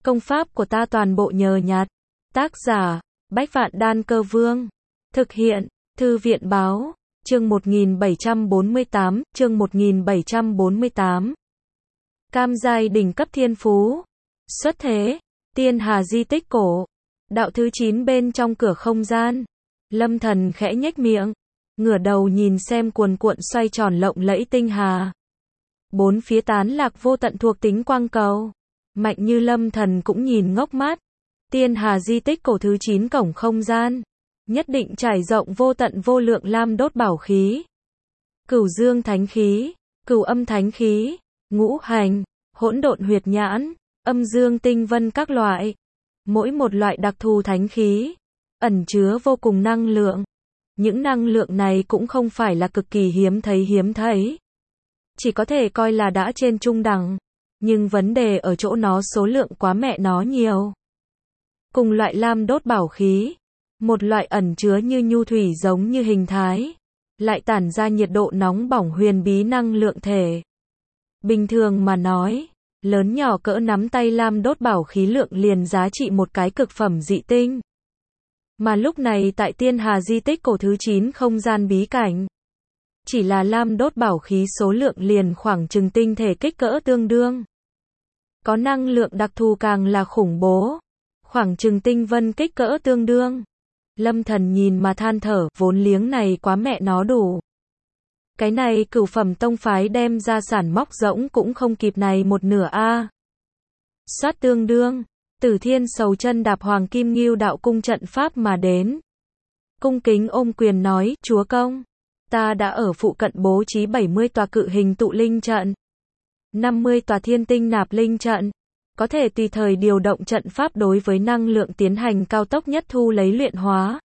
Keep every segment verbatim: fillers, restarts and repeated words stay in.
Công pháp của ta toàn bộ nhờ nhặt. Tác giả, Bách Vạn Đan Cơ Vương. Thực hiện, Thư viện Báo. Chương một nghìn bảy trăm bốn mươi tám, chương một nghìn bảy trăm bốn mươi tám. Cam giai đỉnh cấp thiên phú. Xuất thế, Tiên Hà di tích cổ. Đạo thứ chín bên trong cửa không gian. Lâm Thần khẽ nhếch miệng, ngửa đầu nhìn xem cuồn cuộn xoay tròn lộng lẫy tinh hà. Bốn phía tán lạc vô tận thuộc tính quang cầu. Mạnh như Lâm Thần cũng nhìn ngốc mắt. Tiên Hà di tích cổ thứ chín cổng không gian. Nhất định trải rộng vô tận vô lượng lam đốt bảo khí. Cửu dương thánh khí, cửu âm thánh khí, ngũ hành, hỗn độn huyệt nhãn, âm dương tinh vân các loại. Mỗi một loại đặc thù thánh khí, ẩn chứa vô cùng năng lượng. Những năng lượng này cũng không phải là cực kỳ hiếm thấy hiếm thấy. Chỉ có thể coi là đã trên trung đẳng. Nhưng vấn đề ở chỗ nó số lượng quá mẹ nó nhiều. Cùng loại lam đốt bảo khí, một loại ẩn chứa như nhu thủy giống như hình thái, lại tản ra nhiệt độ nóng bỏng huyền bí năng lượng thể. Bình thường mà nói, lớn nhỏ cỡ nắm tay lam đốt bảo khí lượng liền giá trị một cái cực phẩm dị tinh. Mà lúc này tại Tiên Hà di tích cổ thứ chín không gian bí cảnh, chỉ là lam đốt bảo khí số lượng liền khoảng chừng tinh thể kích cỡ tương đương. Có năng lượng đặc thù càng là khủng bố, khoảng chừng tinh vân kích cỡ tương đương. Lâm Thần nhìn mà than thở, vốn liếng này quá mẹ nó đủ. Cái này cửu phẩm tông phái đem ra sản móc rỗng cũng không kịp này một nửa a. Soát tương đương, Tử Thiên sầu chân đạp Hoàng Kim Ngưu đạo cung trận pháp mà đến. Cung kính ôm quyền nói, chúa công, ta đã ở phụ cận bố trí bảy mươi tòa cự hình tụ linh trận, năm mươi tòa thiên tinh nạp linh trận, có thể tùy thời điều động trận pháp đối với năng lượng tiến hành cao tốc nhất thu lấy luyện hóa.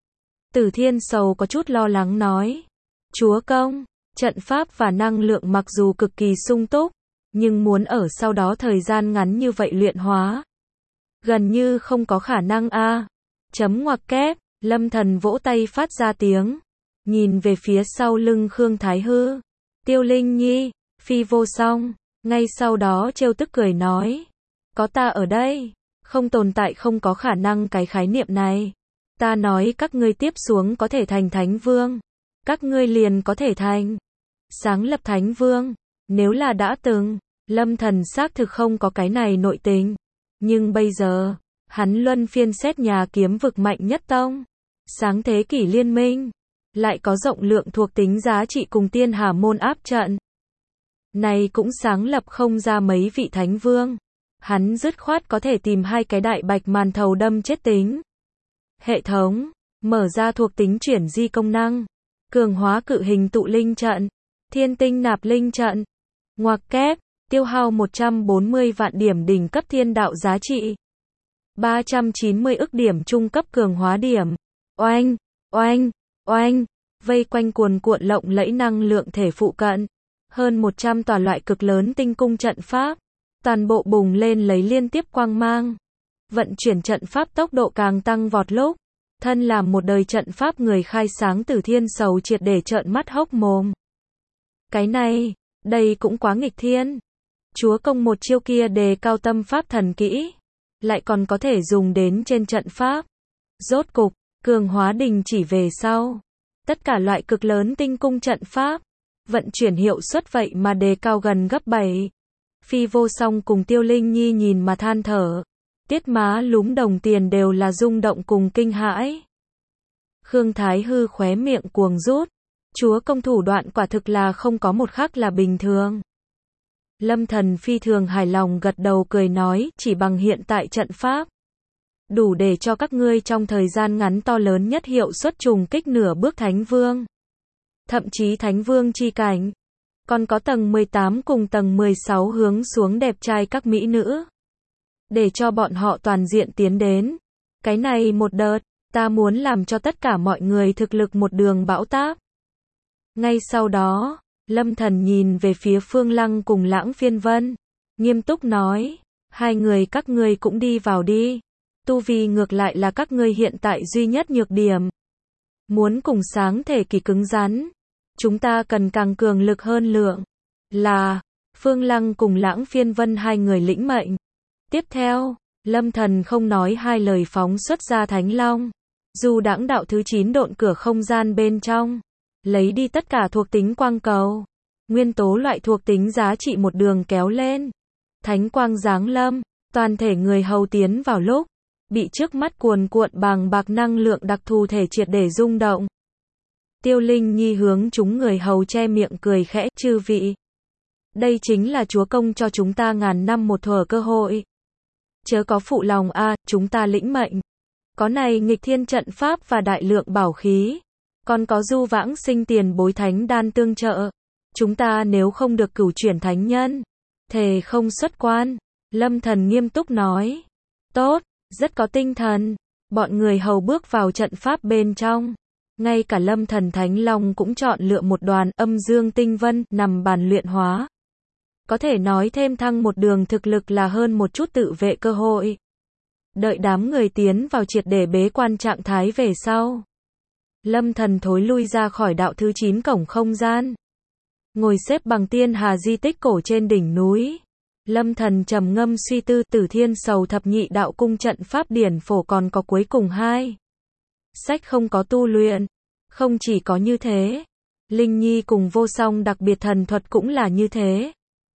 Tử Thiên sầu có chút lo lắng nói, chúa công, trận pháp và năng lượng mặc dù cực kỳ sung túc, nhưng muốn ở sau đó thời gian ngắn như vậy luyện hóa, gần như không có khả năng a. Chấm ngoặc kép, Lâm Thần vỗ tay phát ra tiếng, nhìn về phía sau lưng Khương Thái Hư, Tiêu Linh Nhi, Phi Vô Song, ngay sau đó trêu tức cười nói, có ta ở đây, không tồn tại không có khả năng cái khái niệm này. Ta nói các ngươi tiếp xuống có thể thành Thánh Vương, các ngươi liền có thể thành sáng lập Thánh Vương. Nếu là đã từng, Lâm Thần xác thực không có cái này nội tình, nhưng bây giờ, hắn luân phiên xét nhà kiếm vực mạnh nhất tông, sáng thế kỷ liên minh, lại có rộng lượng thuộc tính giá trị cùng Tiên Hà môn áp trận. Này cũng sáng lập không ra mấy vị Thánh Vương. Hắn dứt khoát có thể tìm hai cái đại bạch màn thầu đâm chết tính. Hệ thống, mở ra thuộc tính chuyển di công năng, cường hóa cự hình tụ linh trận, thiên tinh nạp linh trận, ngoặc kép, tiêu hao một trăm bốn mươi vạn điểm đỉnh cấp thiên đạo giá trị, ba trăm chín mươi ức điểm trung cấp cường hóa điểm. Oanh, oanh, oanh, vây quanh cuồn cuộn lộng lẫy năng lượng thể phụ cận, hơn một trăm tòa loại cực lớn tinh cung trận pháp, toàn bộ bùng lên lấy liên tiếp quang mang. Vận chuyển trận pháp tốc độ càng tăng vọt lúc, thân làm một đời trận pháp người khai sáng Tử Thiên sầu triệt để trợn mắt hốc mồm. Cái này, đây cũng quá nghịch thiên. Chúa công một chiêu kia đề cao tâm pháp thần kỹ, lại còn có thể dùng đến trên trận pháp. Rốt cục, cường hóa đình chỉ về sau, tất cả loại cực lớn tinh cung trận pháp, vận chuyển hiệu suất vậy mà đề cao gần gấp bảy. Phi Vô Song cùng Tiêu Linh Nhi nhìn mà than thở, tiết má lúm đồng tiền đều là rung động cùng kinh hãi. Khương Thái Hư khóe miệng cuồng rút, chúa công thủ đoạn quả thực là không có một khắc là bình thường. Lâm Thần phi thường hài lòng gật đầu cười nói, chỉ bằng hiện tại trận pháp, đủ để cho các ngươi trong thời gian ngắn to lớn nhất hiệu suất trùng kích nửa bước Thánh Vương. Thậm chí Thánh Vương chi cảnh. Còn có tầng mười tám cùng tầng mười sáu hướng xuống đẹp trai các mỹ nữ. Để cho bọn họ toàn diện tiến đến. Cái này một đợt, ta muốn làm cho tất cả mọi người thực lực một đường bão táp. Ngay sau đó, Lâm Thần nhìn về phía Phương Lăng cùng Lãng Phiên Vân, nghiêm túc nói, hai người các ngươi cũng đi vào đi. Tu vi ngược lại là các ngươi hiện tại duy nhất nhược điểm. Muốn cùng sáng thể kỳ cứng rắn, chúng ta cần càng cường lực hơn lượng. Là, Phương Lăng cùng Lãng Phiên Vân hai người lĩnh mệnh. Tiếp theo, Lâm Thần không nói hai lời phóng xuất ra Thánh Long. Du đãng đạo thứ chín độn cửa không gian bên trong. Lấy đi tất cả thuộc tính quang cầu. Nguyên tố loại thuộc tính giá trị một đường kéo lên. Thánh quang giáng lâm. Toàn thể người hầu tiến vào lúc. Bị trước mắt cuồn cuộn bàng bạc năng lượng đặc thù thể triệt để rung động. Tiêu Linh Nhi hướng chúng người hầu che miệng cười khẽ, chư vị. Đây chính là Chúa Công cho chúng ta ngàn năm một thuở cơ hội. Chớ có phụ lòng a, à, chúng ta lĩnh mệnh. Có này nghịch thiên trận pháp và đại lượng bảo khí. Còn có du vãng sinh tiền bối thánh đan tương trợ. Chúng ta nếu không được cửu chuyển thánh nhân, thề không xuất quan. Lâm Thần nghiêm túc nói. Tốt, rất có tinh thần. Bọn người hầu bước vào trận pháp bên trong. Ngay cả Lâm Thần Thánh Long cũng chọn lựa một đoàn âm dương tinh vân nằm bàn luyện hóa. Có thể nói thêm thăng một đường thực lực là hơn một chút tự vệ cơ hội. Đợi đám người tiến vào triệt để bế quan trạng thái về sau. Lâm Thần thối lui ra khỏi đạo thứ chín cổng không gian. Ngồi xếp bằng tiên hà di tích cổ trên đỉnh núi. Lâm Thần trầm ngâm suy tư Tử Thiên Sầu Thập Nhị Đạo Cung trận pháp điển phổ còn có cuối cùng hai. Sách không có tu luyện. Không chỉ có như thế. Linh Nhi cùng Vô Song đặc biệt thần thuật cũng là như thế.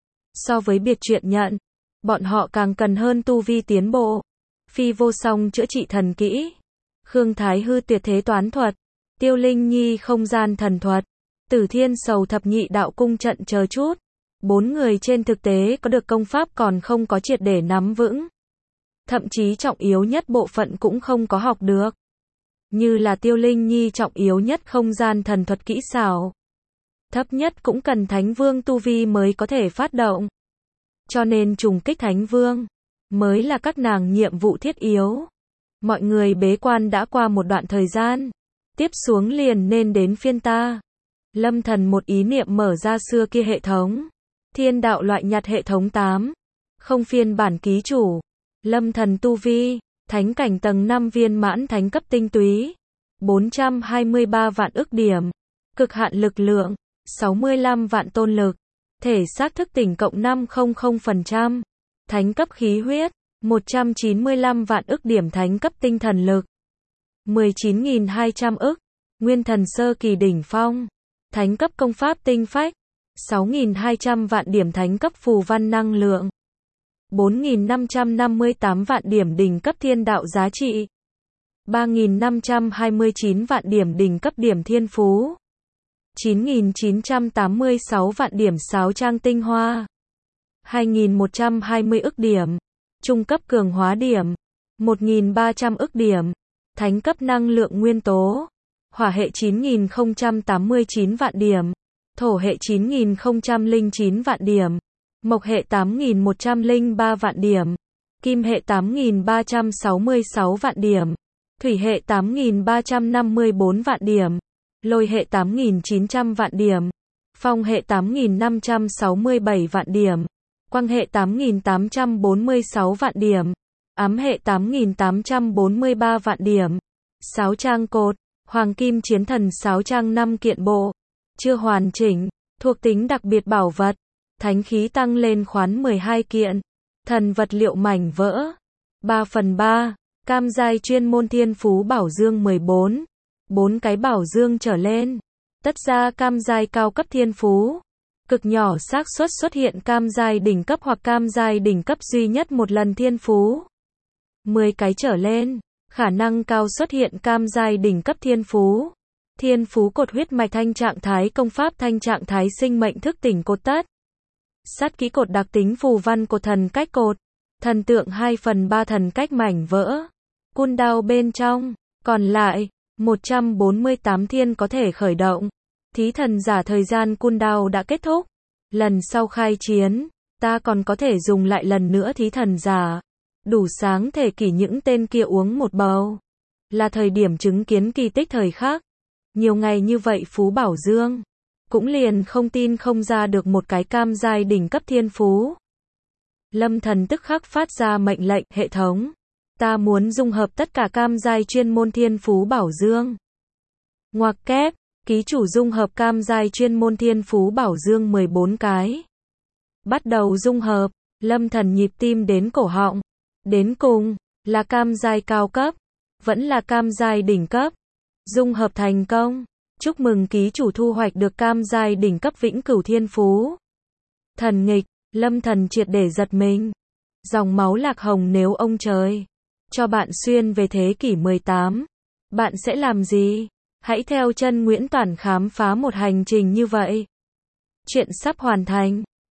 So với biệt truyện nhận, bọn họ càng cần hơn tu vi tiến bộ. Phi Vô Song chữa trị thần kỹ. Khương Thái Hư tuyệt thế toán thuật. Tiêu Linh Nhi không gian thần thuật. Tử Thiên Sầu Thập Nhị Đạo Cung trận chờ chút. Bốn người trên thực tế có được công pháp còn không có triệt để nắm vững. Thậm chí trọng yếu nhất bộ phận cũng không có học được. Như là Tiêu Linh Nhi trọng yếu nhất không gian thần thuật kỹ xảo. Thấp nhất cũng cần Thánh Vương tu vi mới có thể phát động. Cho nên trùng kích Thánh Vương mới là các nàng nhiệm vụ thiết yếu. Mọi người bế quan đã qua một đoạn thời gian. Tiếp xuống liền nên đến phiên ta. Lâm Thần một ý niệm mở ra xưa kia hệ thống. Thiên đạo loại nhặt hệ thống tám. Không phiên bản ký chủ. Lâm Thần tu vi. Thánh cảnh tầng năm viên mãn thánh cấp tinh túy. bốn trăm hai mươi ba vạn ức điểm. Cực hạn lực lượng. sáu mươi lăm vạn tôn lực. Thể xác thức tỉnh cộng năm trăm phần trăm. Thánh cấp khí huyết. một trăm chín mươi lăm vạn ức điểm thánh cấp tinh thần lực. mười chín nghìn hai trăm ức. Nguyên thần sơ kỳ đỉnh phong. Thánh cấp công pháp tinh phách. sáu nghìn hai trăm vạn điểm thánh cấp phù văn năng lượng. bốn nghìn năm trăm năm mươi tám vạn điểm đỉnh cấp thiên đạo giá trị. ba nghìn năm trăm hai mươi chín vạn điểm đỉnh cấp điểm thiên phú. chín nghìn chín trăm tám mươi sáu vạn điểm sáo trang tinh hoa. hai nghìn một trăm hai mươi ức điểm. Trung cấp cường hóa điểm. một nghìn ba trăm ức điểm. Thánh cấp năng lượng nguyên tố. Hỏa hệ chín nghìn không trăm tám mươi chín vạn điểm. Thổ hệ chín nghìn không trăm lẻ chín vạn điểm. Mộc hệ tám nghìn một trăm lẻ ba vạn điểm. Kim hệ tám nghìn ba trăm sáu mươi sáu vạn điểm. Thủy hệ tám nghìn ba trăm năm mươi bốn vạn điểm. Lôi hệ tám nghìn chín trăm vạn điểm. Phong hệ tám nghìn năm trăm sáu mươi bảy vạn điểm. Quang hệ tám nghìn tám trăm bốn mươi sáu vạn điểm. Ám hệ tám nghìn tám trăm bốn mươi ba vạn điểm. Sáo trang cột. Hoàng kim chiến thần sáo trang năm kiện bộ. Chưa hoàn chỉnh. Thuộc tính đặc biệt bảo vật. Thánh khí tăng lên khoán mười hai kiện. Thần vật liệu mảnh vỡ. ba phần ba. Cam giai chuyên môn thiên phú bảo dương mười bốn. bốn cái bảo dương trở lên. Tất ra cam giai cao cấp thiên phú. Cực nhỏ xác suất xuất hiện cam giai đỉnh cấp hoặc cam giai đỉnh cấp duy nhất một lần thiên phú. mười cái trở lên. Khả năng cao xuất hiện cam giai đỉnh cấp thiên phú. Thiên phú cột huyết mạch thanh trạng thái công pháp thanh trạng thái sinh mệnh thức tỉnh cột tất. Sát kỹ cột đặc tính phù văn cột thần cách cột. Thần tượng hai phần ba thần cách mảnh vỡ. Cun đao bên trong. Còn lại, một trăm bốn mươi tám thiên có thể khởi động. Thí thần giả thời gian cun đao đã kết thúc. Lần sau khai chiến, ta còn có thể dùng lại lần nữa thí thần giả. Đủ sáng thể kỷ những tên kia uống một bầu. Là thời điểm chứng kiến kỳ tích thời khắc. Nhiều ngày như vậy phú bảo dương. Cũng liền không tin không ra được một cái cam giai đỉnh cấp thiên phú. Lâm Thần tức khắc phát ra mệnh lệnh hệ thống. Ta muốn dung hợp tất cả cam giai chuyên môn thiên phú bảo dương. Ngoặc kép, ký chủ dung hợp cam giai chuyên môn thiên phú bảo dương mười bốn cái. Bắt đầu dung hợp, Lâm Thần nhịp tim đến cổ họng. Đến cùng, là cam giai cao cấp, vẫn là cam giai đỉnh cấp. Dung hợp thành công. Chúc mừng ký chủ thu hoạch được cam giai đỉnh cấp vĩnh cửu thiên phú. Thần nghịch, Lâm Thần triệt để giật mình. Dòng máu lạc hồng nếu ông trời cho bạn xuyên về thế kỷ mười tám, bạn sẽ làm gì? Hãy theo chân Nguyễn Toản khám phá một hành trình như vậy. Chuyện sắp hoàn thành.